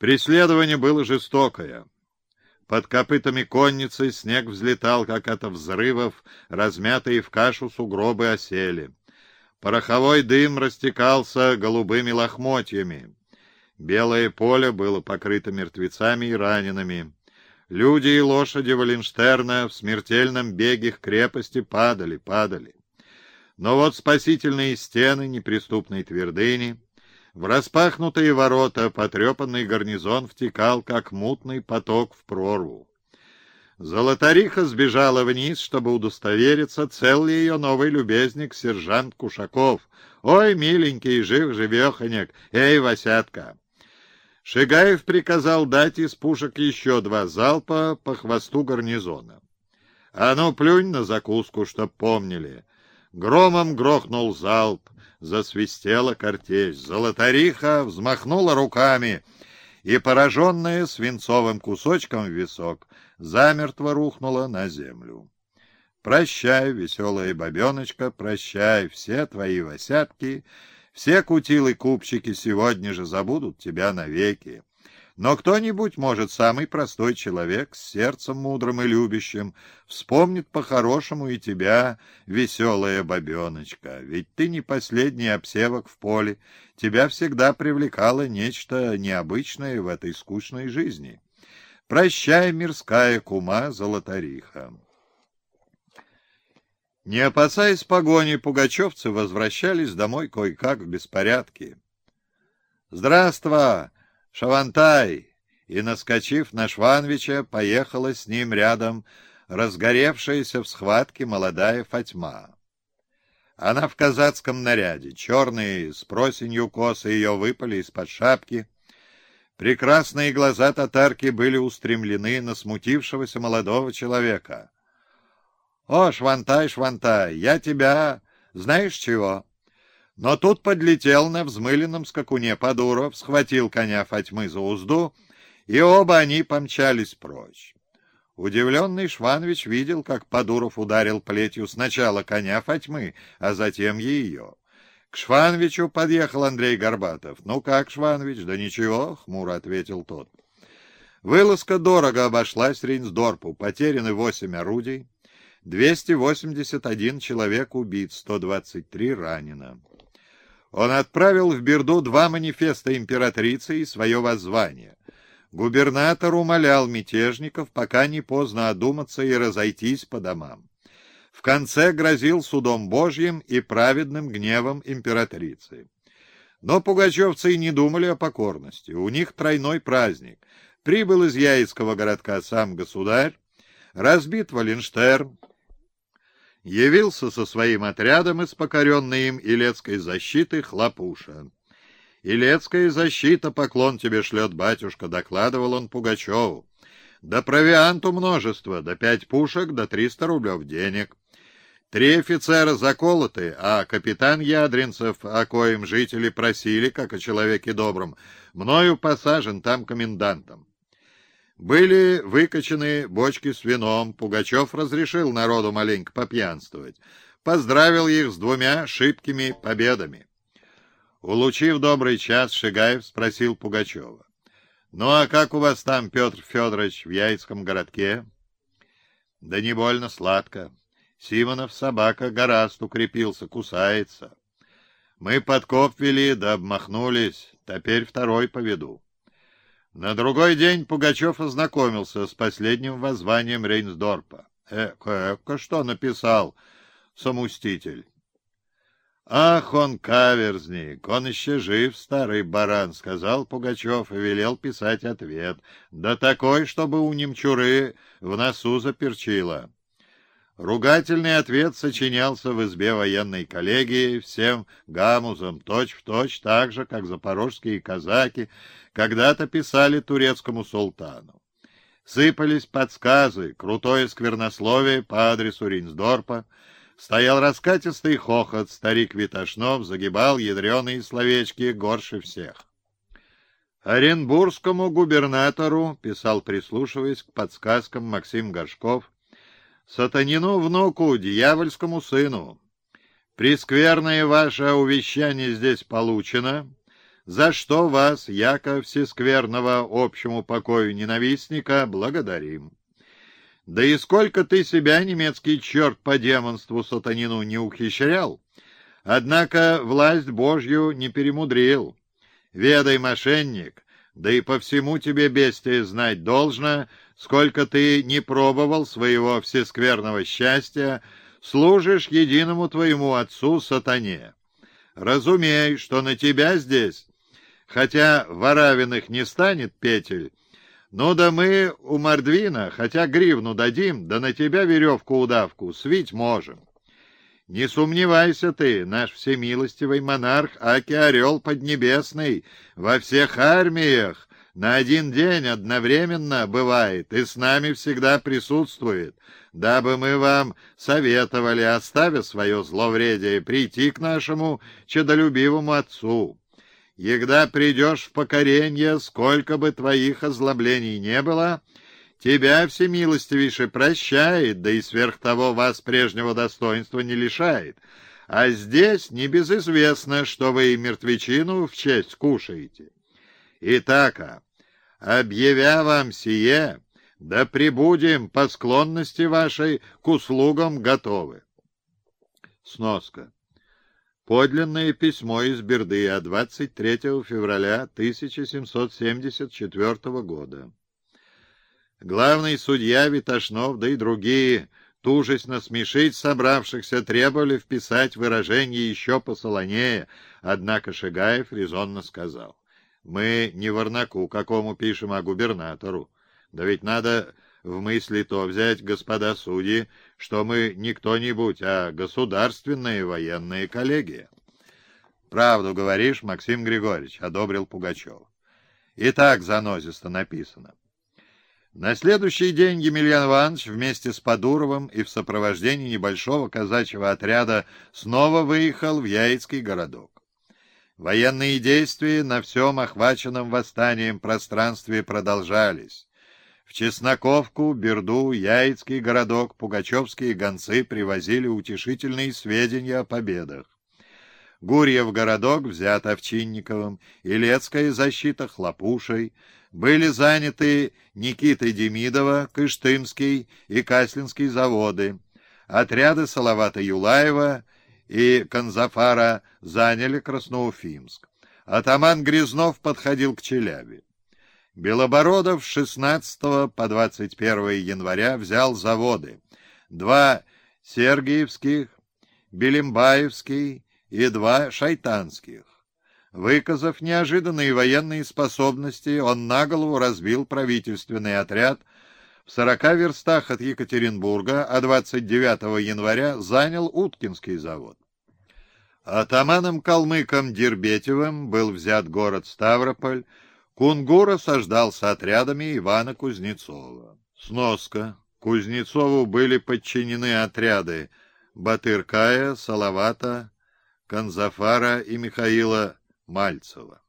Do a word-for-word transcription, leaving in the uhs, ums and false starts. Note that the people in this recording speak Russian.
Преследование было жестокое. Под копытами конницы снег взлетал, как от взрывов, размятые в кашу сугробы осели. Пороховой дым растекался голубыми лохмотьями. Белое поле было покрыто мертвецами и ранеными. Люди и лошади Валенштерна в смертельном беге к крепости падали, падали. Но вот спасительные стены неприступной твердыни, в распахнутые ворота потрепанный гарнизон втекал, как мутный поток в прорву. Золотариха сбежала вниз, чтобы удостовериться, цел ли ее новый любезник, сержант Кушаков. «Ой, миленький, жив-живеханек! Эй, Васятка!» Шигаев приказал дать из пушек еще два залпа по хвосту гарнизона. «А ну, плюнь на закуску, чтоб помнили!» Громом грохнул залп, засвистела картечь. Золотариха взмахнула руками и, пораженная свинцовым кусочком в висок, замертво рухнула на землю. Прощай, веселая бабеночка, прощай, все твои Васятки, все кутилы-купчики сегодня же забудут тебя навеки. Но кто-нибудь, может, самый простой человек, с сердцем мудрым и любящим, вспомнит по-хорошему и тебя, веселая бабеночка. Ведь ты не последний обсевок в поле, тебя всегда привлекало нечто необычное в этой скучной жизни. Прощай, мирская кума Золотариха. Не опасаясь погони, пугачевцы возвращались домой кое-как в беспорядке. «Здравствуй, Шавантай!» И, наскочив на Шванвича, поехала с ним рядом разгоревшаяся в схватке молодая Фатьма. Она в казацком наряде, черные с просенью косы ее выпали из-под шапки. Прекрасные глаза татарки были устремлены на смутившегося молодого человека. «О, Швантай, Швантай, я тебя... знаешь чего?» Но тут подлетел на взмыленном скакуне Подуров, схватил коня Фатьмы за узду, и оба они помчались прочь. Удивленный Шванвич видел, как Подуров ударил плетью сначала коня Фатьмы, а затем ее. К Шванвичу подъехал Андрей Горбатов. «Ну как, Шванвич?» «Да ничего», — хмуро ответил тот. Вылазка дорого обошлась Рейнсдорпу. Потеряны восемь орудий, двести восемьдесят один человек убит, сто двадцать три ранено. Он отправил в Берду два манифеста императрицы и свое воззвание. Губернатор умолял мятежников, пока не поздно одуматься и разойтись по домам. В конце грозил судом Божьим и праведным гневом императрицы. Но пугачевцы и не думали о покорности. У них тройной праздник. Прибыл из Яицкого городка сам государь, разбит Валенштерн, явился со своим отрядом из покоренной им Илецкой защиты Хлопуша. «Илецкая защита, поклон тебе шлет батюшка», — докладывал он Пугачеву. «Да провианту множество, да пять пушек, да триста рублев денег. Три офицера заколоты, а капитан Ядринцев, о коем жители просили, как о человеке добром, мною посажен там комендантом». Были выкачаны бочки с вином, Пугачев разрешил народу маленько попьянствовать, поздравил их с двумя шибкими победами. Улучив добрый час, Шигаев спросил Пугачева: «Ну а как у вас там, Петр Федорович, в Яицком городке?» «Да не больно сладко. Симонов собака гораст укрепился, кусается. Мы подкоп вели, да обмахнулись, теперь второй поведу». На другой день Пугачев ознакомился с последним воззванием Рейнсдорпа. Эко, эко, что написал самуститель? «Ах, он каверзник, он еще жив, старый баран», — сказал Пугачев и велел писать ответ. Да такой, чтобы у немчуры в носу заперчило. Ругательный ответ сочинялся в избе военной коллегии всем гамузом, точь-в-точь так же, как запорожские казаки когда-то писали турецкому султану. Сыпались подсказы, крутое сквернословие по адресу Рейнсдорпа, стоял раскатистый хохот, старик Витошнов загибал ядреные словечки горше всех. Оренбургскому губернатору, писал, прислушиваясь к подсказкам, Максим Горшков, сатанину внуку, дьявольскому сыну: «Прескверное ваше увещание здесь получено. за что вас, яко всескверного общему покою ненавистника, благодарим. Да и сколько ты себя, немецкий черт, по демонству сатанину не ухищрял, однако власть Божью не перемудрил. Ведай, мошенник, да и по всему тебе, бестие, знать должно, сколько ты не пробовал своего всескверного счастья, служишь единому твоему отцу сатане. Разумей, что на тебя здесь, хотя в Аравиных не станет петель, ну да мы у Мордвина, хотя гривну дадим, да на тебя веревку-удавку свить можем. Не сомневайся ты, наш всемилостивый монарх, аки орел поднебесный, во всех армиях на один день одновременно бывает и с нами всегда присутствует, дабы мы вам советовали, оставя свое зловредие, прийти к нашему чадолюбивому отцу. Егда придешь в покоренье, сколько бы твоих озлоблений не было, тебя всемилостивейше прощает, да и сверх того вас прежнего достоинства не лишает. А здесь небезызвестно, что вы и мертвечину в честь кушаете. Итака, объявя вам сие, да пребудем по склонности вашей к услугам готовы. Сноска. Подлинное письмо из Бердыя двадцать третьего февраля тысяча семьсот семьдесят четвёртого года. Главный судья Витошнов, да и другие, тужась насмешить собравшихся, требовали вписать выражение еще посолонее, однако Шигаев резонно сказал: «Мы не Варнаку, какому пишем, а губернатору. Да ведь надо в мысли то взять, господа судьи, что мы не кто-нибудь, а государственная военная коллегия». «Правду говоришь, Максим Григорьевич», — одобрил Пугачев. «И так занозисто написано». На следующий день Емельян Иванович вместе с Подуровым и в сопровождении небольшого казачьего отряда снова выехал в Яицкий городок. Военные действия на всем охваченном восстанием пространстве продолжались. В Чесноковку, Берду, Яицкий городок пугачевские гонцы привозили утешительные сведения о победах. Гурьев городок взят Овчинниковым, Илецкая защита Хлопушей, были заняты Никитой Демидова, Кыштымский и Каслинский заводы. Отряды Салавата Юлаева и Канзафара заняли Красноуфимск. Атаман Грязнов подходил к Челяби. Белобородов с шестнадцатого по двадцать первое января взял заводы: два Сергиевских, Белимбаевский и два Шайтанских. Выказав неожиданные военные способности, он наголову разбил правительственный отряд в сорока верстах от Екатеринбурга, а двадцать девятого января занял Уткинский завод. Атаманом-калмыком Дербетевым был взят город Ставрополь. Кунгур осаждался отрядами Ивана Кузнецова. Сноска. Кузнецову были подчинены отряды Батыркая, Салавата, Канзафара и Михаила Мальцева.